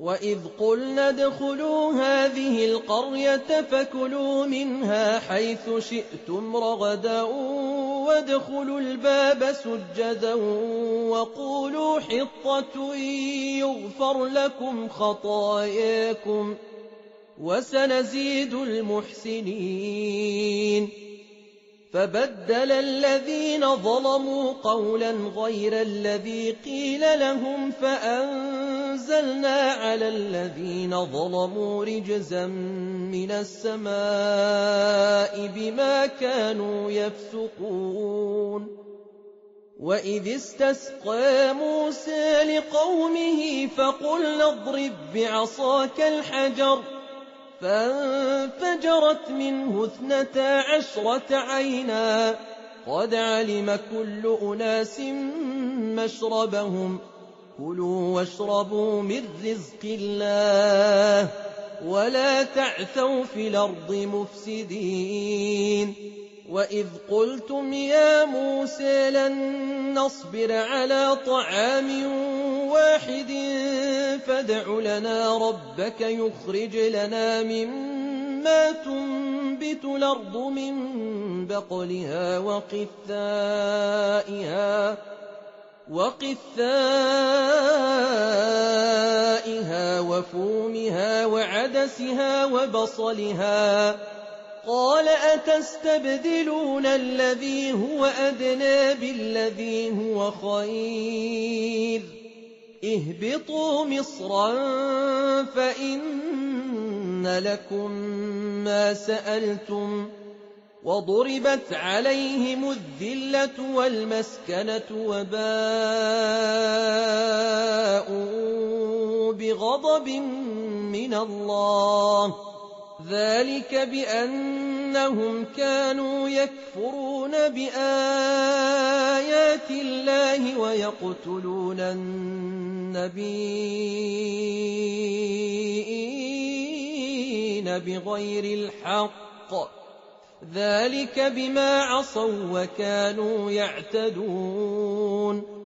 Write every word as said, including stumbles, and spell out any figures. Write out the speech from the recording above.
وإذ قلنا ادخلوا هذه القرية فكلوا منها حيث شئتم رغدا وادخلوا الباب سجدا وقولوا حطة يغفر لكم خطاياكم وسنزيد المحسنين. فبدل الذين ظلموا قولا غير الذي قيل لهم فأنزلنا على الذين ظلموا رجزا من السماء بما كانوا يفسقون. وإذ استسقى موسى لقومه فقلنا اضرب بعصاك الحجر فانفجرت منه اثنتا عشرة عينا قد علم كل أناس مشربهم كلوا واشربوا من رزق الله ولا تعثوا في الأرض مفسدين. وإذ قلتم يا موسى لن نصبر على طعام واحد فادع لنا ربك يخرج لنا مما تنبت الأرض من بقلها وقثائها وقثائها وفومها وعدسها وبصلها قال أتستبدلون الذي هو أدنى بالذي هو خير اهبطوا مصرا فإن لكم ما سألتم وضربت عليهم الذلة والمسكنة وباءوا بغضب من الله ذلك بأنهم كانوا يكفرون بآيات الله ويقتلون النبيين بغير الحق ذلك بما عصوا وكانوا يعتدون.